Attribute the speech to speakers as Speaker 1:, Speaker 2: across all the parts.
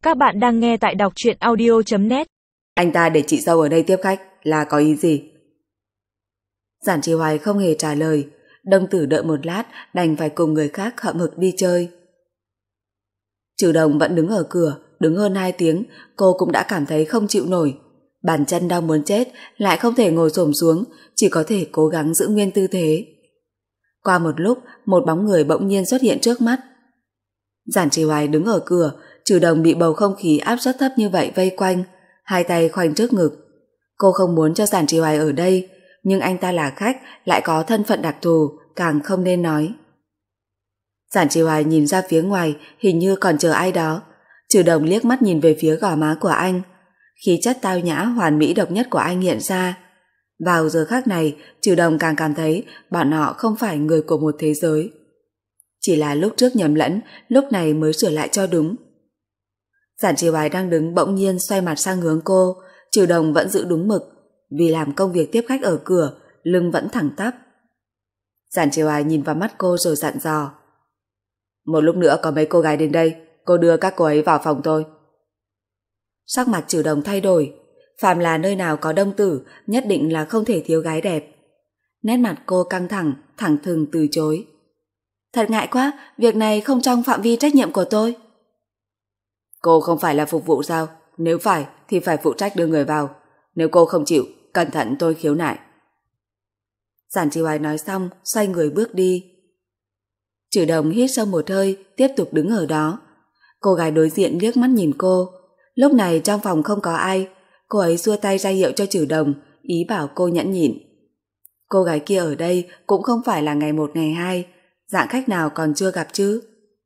Speaker 1: Các bạn đang nghe tại đọc truyện audio.net.
Speaker 2: Anh ta để chị dâu ở đây tiếp khách là có ý gì? Giản Trì Hoài không hề trả lời. Đông Tử đợi một lát đành phải cùng người khác hậm hực đi chơi. Trừ Đồng vẫn đứng ở cửa, đứng hơn 2 tiếng, cô cũng đã cảm thấy không chịu nổi. Bàn chân đau muốn chết, lại không thể ngồi xổm xuống, chỉ có thể cố gắng giữ nguyên tư thế. Qua một lúc, một bóng người bỗng nhiên xuất hiện trước mắt. Giản Trì Hoài đứng ở cửa, Trừ Đồng bị bầu không khí áp suất thấp như vậy vây quanh, hai tay khoanh trước ngực. Cô không muốn cho Giản Trì Hoài ở đây, nhưng anh ta là khách, lại có thân phận đặc thù, càng không nên nói. Giản Trì Hoài nhìn ra phía ngoài, hình như còn chờ ai đó. Trừ Đồng liếc mắt nhìn về phía gò má của anh. Khí chất tao nhã hoàn mỹ độc nhất của anh hiện ra. Vào giờ khắc này, Trừ Đồng càng cảm thấy bọn họ không phải người của một thế giới. Chỉ là lúc trước nhầm lẫn, lúc này mới sửa lại cho đúng. Giản Trì Hoài đang đứng bỗng nhiên xoay mặt sang hướng cô, Trừ Đồng vẫn giữ đúng mực, vì làm công việc tiếp khách ở cửa, lưng vẫn thẳng tắp. Giản Trì Hoài nhìn vào mắt cô rồi dặn dò. Một lúc nữa có mấy cô gái đến đây, cô đưa các cô ấy vào phòng tôi. Sắc mặt Trừ Đồng thay đổi, phàm là nơi nào có Đông Tử, nhất định là không thể thiếu gái đẹp. Nét mặt cô căng thẳng, thẳng thừng từ chối. Thật ngại quá, việc này không trong phạm vi trách nhiệm của tôi. Cô không phải là phục vụ sao? Nếu phải thì phải phụ trách đưa người vào. Nếu cô không chịu, cẩn thận tôi khiếu nại. Giản Trì Hoài nói xong, xoay người bước đi. Trừ Đồng hít sâu một hơi, tiếp tục đứng ở đó. Cô gái đối diện liếc mắt nhìn cô. Lúc này trong phòng không có ai, cô ấy xua tay ra hiệu cho Trừ Đồng, ý bảo cô nhẫn nhịn. Cô gái kia ở đây cũng không phải là ngày 1 ngày 2, dạng khách nào còn chưa gặp chứ.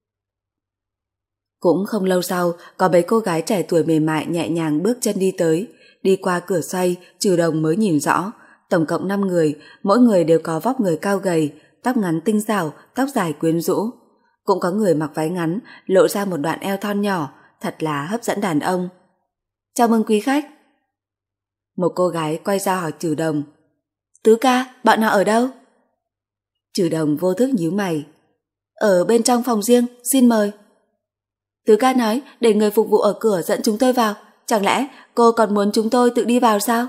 Speaker 2: Cũng không lâu sau, có mấy cô gái trẻ tuổi mềm mại nhẹ nhàng bước chân đi tới, đi qua cửa xoay, Trừ Đồng mới nhìn rõ, tổng cộng 5 người, mỗi người đều có vóc người cao gầy, tóc ngắn tinh xảo, tóc dài quyến rũ. Cũng có người mặc váy ngắn, lộ ra một đoạn eo thon nhỏ, thật là hấp dẫn đàn ông. Chào mừng quý khách. Một cô gái quay ra hỏi Trừ Đồng. Tứ ca, bọn họ ở đâu? Trừ Đồng vô thức nhíu mày. Ở bên trong phòng riêng, xin mời. Tứ ca nói để người phục vụ ở cửa dẫn chúng tôi vào, chẳng lẽ cô còn muốn chúng tôi tự đi vào sao?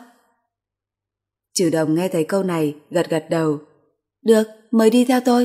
Speaker 2: Trừ Đồng nghe thấy câu này, gật gật đầu. Được, mời đi theo tôi.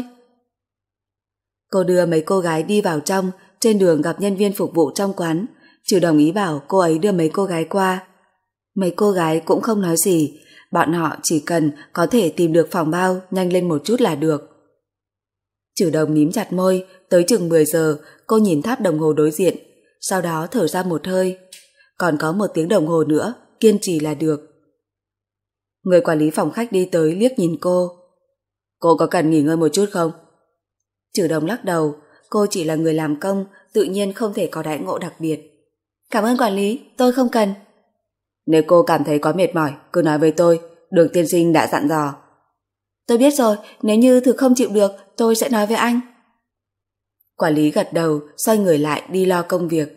Speaker 2: Cô đưa mấy cô gái đi vào trong, trên đường gặp nhân viên phục vụ trong quán. Trừ Đồng ý bảo cô ấy đưa mấy cô gái qua. Mấy cô gái cũng không nói gì, bọn họ chỉ cần có thể tìm được phòng bao nhanh lên một chút là được. Trừ Đồng mím chặt môi, tới chừng 10 giờ, cô nhìn tháp đồng hồ đối diện, sau đó thở ra một hơi. Còn có 1 tiếng đồng hồ nữa, kiên trì là được. Người quản lý phòng khách đi tới liếc nhìn cô. Cô có cần nghỉ ngơi một chút không? Trừ Đồng lắc đầu, cô chỉ là người làm công, tự nhiên không thể có đãi ngộ đặc biệt. Cảm ơn quản lý, tôi không cần. Nếu cô cảm thấy có mệt mỏi, cứ nói với tôi, Đường tiên sinh đã dặn dò. Tôi biết rồi, nếu như thực không chịu được, tôi sẽ nói với anh. Quản lý gật đầu, xoay người lại đi lo công việc.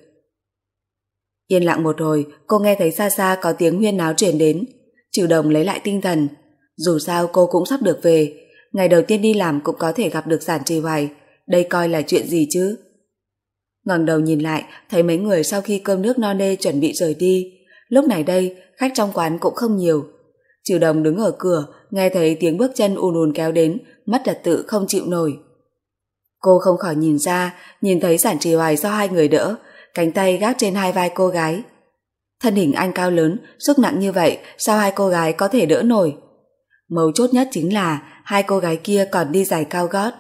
Speaker 2: Yên lặng một hồi, cô nghe thấy xa xa có tiếng huyên náo truyền đến. Trừ Đồng lấy lại tinh thần. Dù sao cô cũng sắp được về, ngày đầu tiên đi làm cũng có thể gặp được Giản Trì Hoài, đây coi là chuyện gì chứ. Ngẩng đầu nhìn lại, thấy mấy người sau khi cơm nước no nê chuẩn bị rời đi. Lúc này đây, khách trong quán cũng không nhiều. Trừ Đồng đứng ở cửa, nghe thấy tiếng bước chân ùn ùn kéo đến, mất trật tự không chịu nổi. Cô không khỏi nhìn ra, nhìn thấy Giản Trì Hoài do 2 người đỡ, cánh tay gác trên 2 vai cô gái. Thân hình anh cao lớn, sức nặng như vậy, sao 2 cô gái có thể đỡ nổi? Mấu chốt nhất chính là 2 cô gái kia còn đi giày cao gót.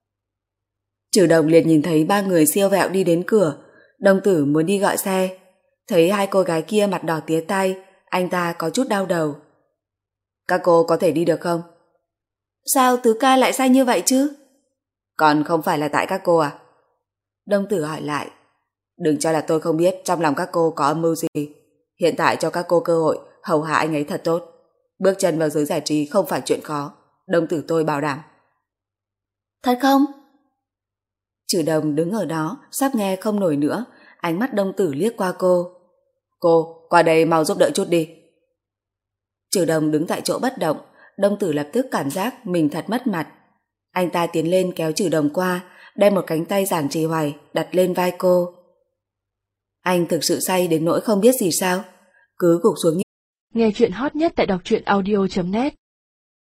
Speaker 2: Trừ Đồng liền nhìn thấy 3 người siêu vẹo đi đến cửa. Đông Tử muốn đi gọi xe, thấy 2 cô gái kia mặt đỏ tía tai, anh ta có chút đau đầu. Các cô có thể đi được không? Sao tứ ca lại sai như vậy chứ? Còn không phải là tại các cô à? Đông Tử hỏi lại. Đừng cho là tôi không biết trong lòng các cô có âm mưu gì. Hiện tại cho các cô cơ hội hầu hạ anh ấy thật tốt. Bước chân vào giới giải trí không phải chuyện khó, Đông Tử tôi bảo đảm. Thật không? Trừ Đồng đứng ở đó, sắp nghe không nổi nữa, ánh mắt Đông Tử liếc qua cô. Cô, qua đây mau giúp đỡ chút đi. Trừ Đồng đứng tại chỗ bất động, Đông Tử lập tức cảm giác mình thật mất mặt. Anh ta tiến lên kéo Trừ Đồng qua, đem một cánh tay Giản Trì Hoài đặt lên vai cô. Anh thực sự say đến nỗi không biết gì sao? Cứ gục xuống.
Speaker 1: Nghe chuyện hot nhất tại đọc truyện audio.net